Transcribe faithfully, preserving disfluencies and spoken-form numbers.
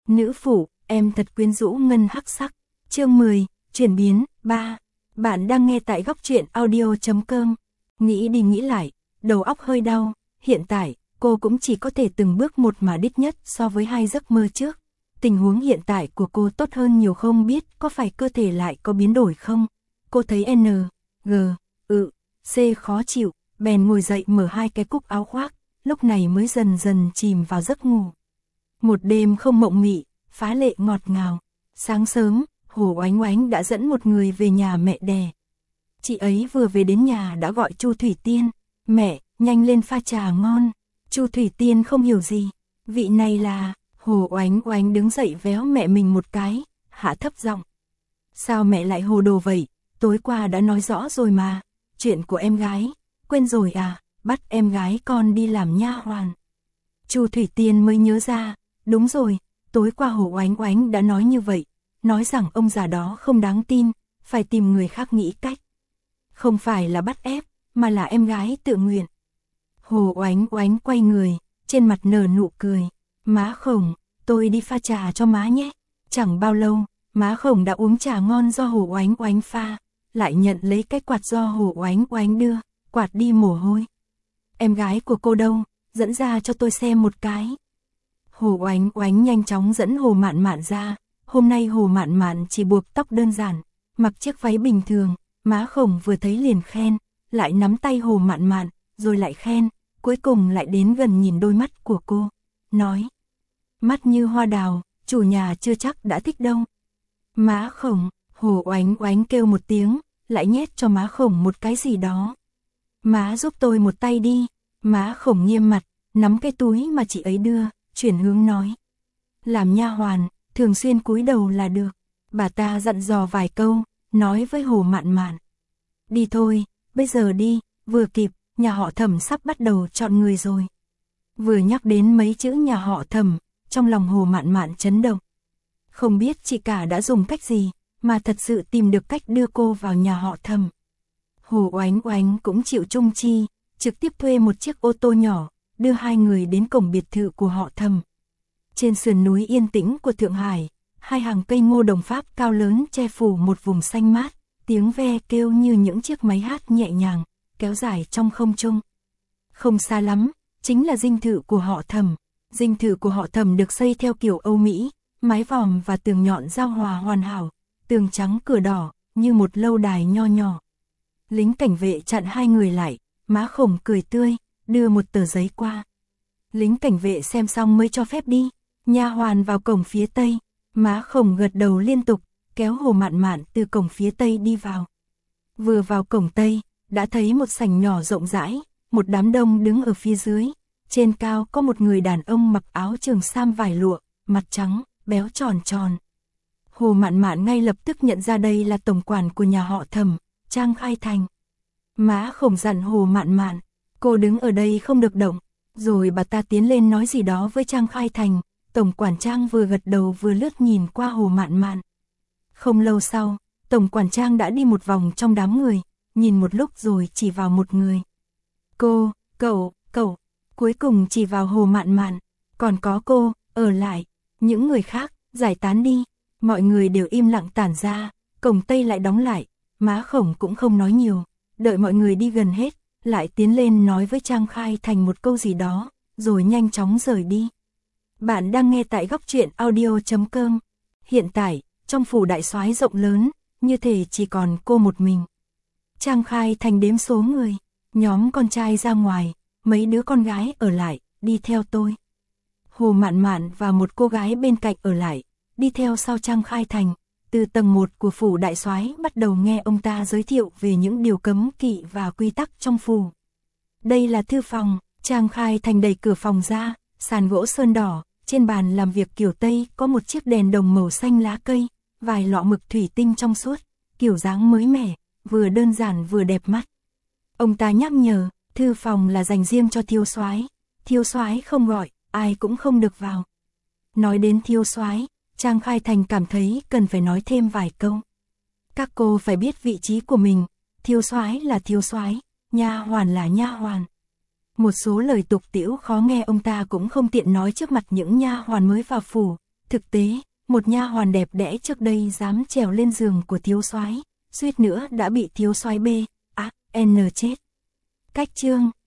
Nữ phụ, em thật quyến rũ ngân hắc sắc. Chương mười, chuyển biến, ba. Bạn đang nghe tại góc truyện audio chấm com. Nghĩ đi nghĩ lại, đầu óc hơi đau, hiện tại, cô cũng chỉ có thể từng bước một mà đích nhất so với hai giấc mơ trước. Tình huống hiện tại của cô tốt hơn nhiều, không biết có phải cơ thể lại có biến đổi không? Cô thấy N, G, ự, C khó chịu, bèn ngồi dậy mở hai cái cúc áo khoác, lúc này mới dần dần chìm vào giấc ngủ. Một đêm không mộng mị, phá lệ ngọt ngào. Sáng sớm, Hồ Oánh Oánh đã dẫn một người về nhà mẹ đẻ. Chị ấy vừa về đến nhà đã gọi Chu Thủy Tiên, "Mẹ, nhanh lên pha trà ngon." Chu Thủy Tiên không hiểu gì, "Vị này là..." Hồ Oánh Oánh đứng dậy véo mẹ mình một cái, hạ thấp giọng, "Sao mẹ lại hồ đồ vậy? Tối qua đã nói rõ rồi mà, chuyện của em gái, quên rồi à, bắt em gái con đi làm nha hoàn." Chu Thủy Tiên mới nhớ ra, đúng rồi, tối qua Hồ Oánh Oánh đã nói như vậy, nói rằng ông già đó không đáng tin, phải tìm người khác nghĩ cách. Không phải là bắt ép, mà là em gái tự nguyện. Hồ Oánh Oánh quay người, trên mặt nở nụ cười, "Má Khổng, tôi đi pha trà cho má nhé." Chẳng bao lâu, má Khổng đã uống trà ngon do Hồ Oánh Oánh pha, lại nhận lấy cái quạt do Hồ Oánh Oánh đưa, quạt đi mồ hôi. "Em gái của cô đâu, dẫn ra cho tôi xem một cái." Hồ Oánh Oánh nhanh chóng dẫn Hồ Mạn Mạn ra. Hôm nay Hồ Mạn Mạn chỉ buộc tóc đơn giản, mặc chiếc váy bình thường. Má Khổng vừa thấy liền khen, lại nắm tay Hồ Mạn Mạn, rồi lại khen, cuối cùng lại đến gần nhìn đôi mắt của cô, nói, "Mắt như hoa đào, chủ nhà chưa chắc đã thích đâu." "Má Khổng," Hồ Oánh Oánh kêu một tiếng, lại nhét cho má Khổng một cái gì đó. "Má giúp tôi một tay đi." Má Khổng nghiêm mặt, nắm cái túi mà chị ấy đưa, chuyển hướng nói, "Làm nha hoàn, thường xuyên cúi đầu là được." Bà ta dặn dò vài câu, nói với Hồ Mạn Mạn, "Đi thôi, bây giờ đi, vừa kịp, nhà họ Thẩm sắp bắt đầu chọn người rồi." Vừa nhắc đến mấy chữ nhà họ Thẩm, trong lòng Hồ Mạn Mạn chấn động. Không biết chị cả đã dùng cách gì, mà thật sự tìm được cách đưa cô vào nhà họ Thẩm. Hồ Oánh Oánh cũng chịu chung chi, trực tiếp thuê một chiếc ô tô nhỏ, đưa hai người đến cổng biệt thự của họ Thẩm. Trên sườn núi yên tĩnh của Thượng Hải, hai hàng cây ngô đồng Pháp cao lớn che phủ một vùng xanh mát, tiếng ve kêu như những chiếc máy hát nhẹ nhàng, kéo dài trong không trung. Không xa lắm, chính là dinh thự của họ Thẩm. Dinh thự của họ Thẩm được xây theo kiểu Âu Mỹ, mái vòm và tường nhọn giao hòa hoàn hảo, tường trắng cửa đỏ, như một lâu đài nho nhỏ. Lính cảnh vệ chặn hai người lại, má Khổng cười tươi, đưa một tờ giấy qua. Lính cảnh vệ xem xong mới cho phép đi. Nha hoàn vào cổng phía tây. Má Khổng gật đầu liên tục, kéo Hồ Mạn Mạn từ cổng phía tây đi vào. Vừa vào cổng tây, đã thấy một sảnh nhỏ rộng rãi, một đám đông đứng ở phía dưới. Trên cao có một người đàn ông mặc áo trường sam vải lụa, mặt trắng, béo tròn tròn. Hồ Mạn Mạn ngay lập tức nhận ra đây là tổng quản của nhà họ Thẩm, Trang Khai Thành. Má Khổng dặn Hồ Mạn Mạn, "Cô đứng ở đây không được động." Rồi bà ta tiến lên nói gì đó với Trang Khai Thành. Tổng quản Trang vừa gật đầu vừa lướt nhìn qua Hồ Mạn Mạn. Không lâu sau, Tổng quản Trang đã đi một vòng trong đám người, nhìn một lúc rồi chỉ vào một người. "Cô, cậu, cậu." Cuối cùng chỉ vào Hồ Mạn Mạn, "Còn có cô, ở lại. Những người khác, giải tán đi." Mọi người đều im lặng tản ra, cổng tây lại đóng lại. Má Khổng cũng không nói nhiều, đợi mọi người đi gần hết, lại tiến lên nói với Trang Khai Thành một câu gì đó, rồi nhanh chóng rời đi. Bạn đang nghe tại góc truyện audio chấm com. Hiện tại, trong phủ đại soái rộng lớn, như thể chỉ còn cô một mình. Trang Khai Thành đếm số người, nhóm con trai ra ngoài, mấy đứa con gái ở lại, "Đi theo tôi." Hồ Mạn Mạn và một cô gái bên cạnh ở lại, đi theo sau Trang Khai Thành. Từ tầng một của phủ đại soái bắt đầu nghe ông ta giới thiệu về những điều cấm kỵ và quy tắc trong phủ. Đây là thư phòng. Trang Khai Thành đẩy cửa phòng ra, sàn gỗ sơn đỏ, trên bàn làm việc kiểu Tây có một chiếc đèn đồng màu xanh lá cây, vài lọ mực thủy tinh trong suốt, kiểu dáng mới mẻ, vừa đơn giản vừa đẹp mắt. Ông ta nhắc nhở, thư phòng là dành riêng cho thiếu soái, thiếu soái không gọi, ai cũng không được vào. Nói đến thiếu soái, Trang Khai Thành cảm thấy cần phải nói thêm vài câu. Các cô phải biết vị trí của mình, thiếu soái là thiếu soái, nha hoàn là nha hoàn. Một số lời tục tĩu khó nghe ông ta cũng không tiện nói trước mặt những nha hoàn mới vào phủ, Thực tế, một nha hoàn đẹp đẽ trước đây dám trèo lên giường của thiếu soái, suýt nữa đã bị thiếu soái B, A, N chết. Cách chương,